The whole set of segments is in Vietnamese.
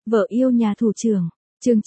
Vợ yêu nhà thủ trưởng. Chương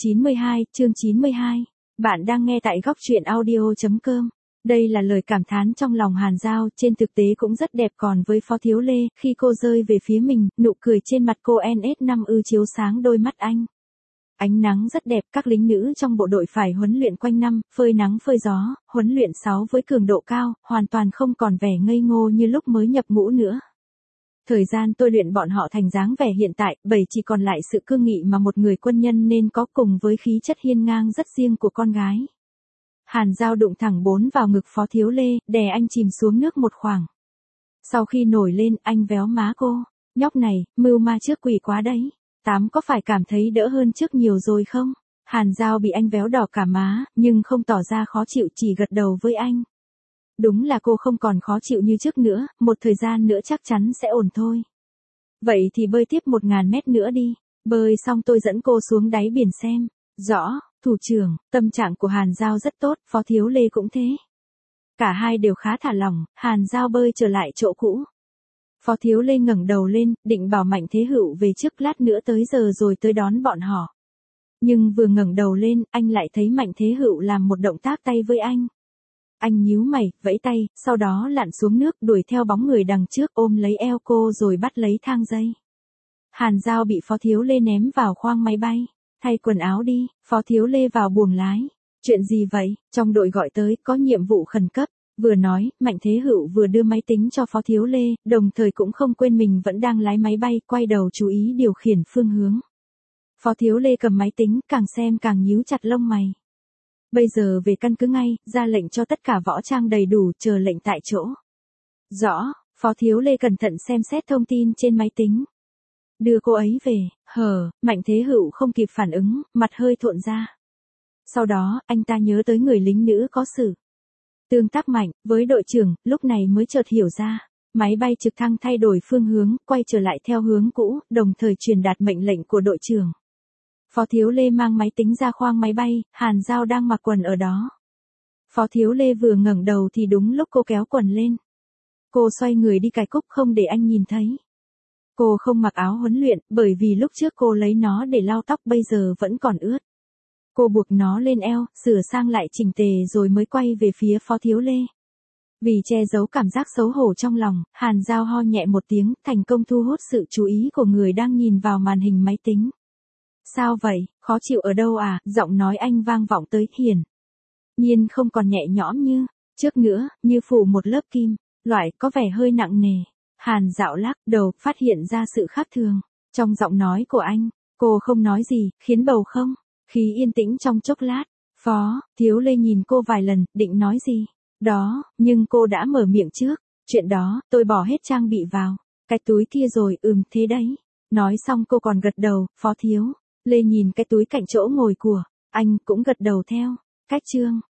92. Bạn đang nghe tại góc truyện audio.com. Đây là lời cảm thán trong lòng Hàn Giao, trên thực tế cũng rất đẹp. Còn với Phó Thiếu Lê, khi cô rơi về phía mình, nụ cười trên mặt cô NS5 chiếu sáng đôi mắt anh. Ánh nắng rất đẹp, các lính nữ trong bộ đội phải huấn luyện quanh năm, phơi nắng phơi gió, huấn luyện 6 với cường độ cao, hoàn toàn không còn vẻ ngây ngô như lúc mới nhập ngũ nữa. Thời gian tôi luyện bọn họ thành dáng vẻ hiện tại, chỉ còn lại sự cương nghị mà một người quân nhân nên có, cùng với khí chất hiên ngang rất riêng của con gái. Hàn Giao đụng thẳng bốn vào ngực Phó Thiếu Lê, đè anh chìm xuống nước một khoảng. Sau khi nổi lên, anh véo má cô. Nhóc này, mưu ma trước quỷ quá đấy. Tám có phải cảm thấy đỡ hơn trước nhiều rồi không? Hàn Giao bị anh véo đỏ cả má, nhưng không tỏ ra khó chịu, chỉ gật đầu với anh. Đúng là cô không còn khó chịu như trước nữa, một thời gian nữa chắc chắn sẽ ổn thôi. Vậy thì bơi tiếp 1000 mét nữa đi. Bơi xong tôi dẫn cô xuống đáy biển xem. Rõ, thủ trưởng. Tâm trạng của Hàn Giao rất tốt, Phó Thiếu Lê cũng thế. Cả hai đều khá thả lỏng, Hàn Giao bơi trở lại chỗ cũ. Phó Thiếu Lê ngẩng đầu lên, định bảo Mạnh Thế Hữu về trước, lát nữa tới giờ rồi tới đón bọn họ. Nhưng vừa ngẩng đầu lên, anh lại thấy Mạnh Thế Hữu làm một động tác tay với anh. Anh nhíu mày, vẫy tay, sau đó lặn xuống nước, đuổi theo bóng người đằng trước, ôm lấy eo cô rồi bắt lấy thang dây. Hàn Giao bị Phó Thiếu Lê ném vào khoang máy bay. Thay quần áo đi. Phó Thiếu Lê vào buồng lái. Chuyện gì vậy? Trong đội gọi tới, có nhiệm vụ khẩn cấp. Vừa nói, Mạnh Thế Hữu vừa đưa máy tính cho Phó Thiếu Lê, đồng thời cũng không quên mình vẫn đang lái máy bay, quay đầu chú ý điều khiển phương hướng. Phó Thiếu Lê cầm máy tính, càng xem càng nhíu chặt lông mày. Bây giờ về căn cứ ngay, ra lệnh cho tất cả võ trang đầy đủ, chờ lệnh tại chỗ. Rõ. Phó Thiếu Lê cẩn thận xem xét thông tin trên máy tính. Đưa cô ấy về. Mạnh Thế Hữu không kịp phản ứng, mặt hơi thộn ra. Sau đó, anh ta nhớ tới người lính nữ có sự tương tác mạnh với đội trưởng, lúc này mới chợt hiểu ra. Máy bay trực thăng thay đổi phương hướng, quay trở lại theo hướng cũ, đồng thời truyền đạt mệnh lệnh của đội trưởng. Phó Thiếu Lê mang máy tính ra khoang máy bay, Hàn Giao đang mặc quần ở đó. Phó Thiếu Lê vừa ngẩng đầu thì đúng lúc cô kéo quần lên. Cô xoay người đi cài cúc không để anh nhìn thấy. Cô không mặc áo huấn luyện, bởi vì lúc trước cô lấy nó để lau tóc, bây giờ vẫn còn ướt. Cô buộc nó lên eo, sửa sang lại chỉnh tề rồi mới quay về phía Phó Thiếu Lê. Vì che giấu cảm giác xấu hổ trong lòng, Hàn Giao ho nhẹ một tiếng, thành công thu hút sự chú ý của người đang nhìn vào màn hình máy tính. Sao vậy, khó chịu ở đâu à? Giọng nói anh vang vọng tới, hiển nhiên không còn nhẹ nhõm như trước nữa, như phủ một lớp kim loại, có vẻ hơi nặng nề. Hàn Dạo lắc đầu, phát hiện ra sự khác thường trong giọng nói của anh. Cô không nói gì, khiến bầu không khí yên tĩnh trong chốc lát. Phó Thiếu Lê nhìn cô vài lần, định nói gì đó, nhưng cô đã mở miệng trước. Chuyện đó, tôi bỏ hết trang bị vào cái túi kia rồi. Thế đấy. Nói xong cô còn gật đầu. Phó Thiếu Lê nhìn cái túi cạnh chỗ ngồi của anh, cũng gật đầu theo. Cách chương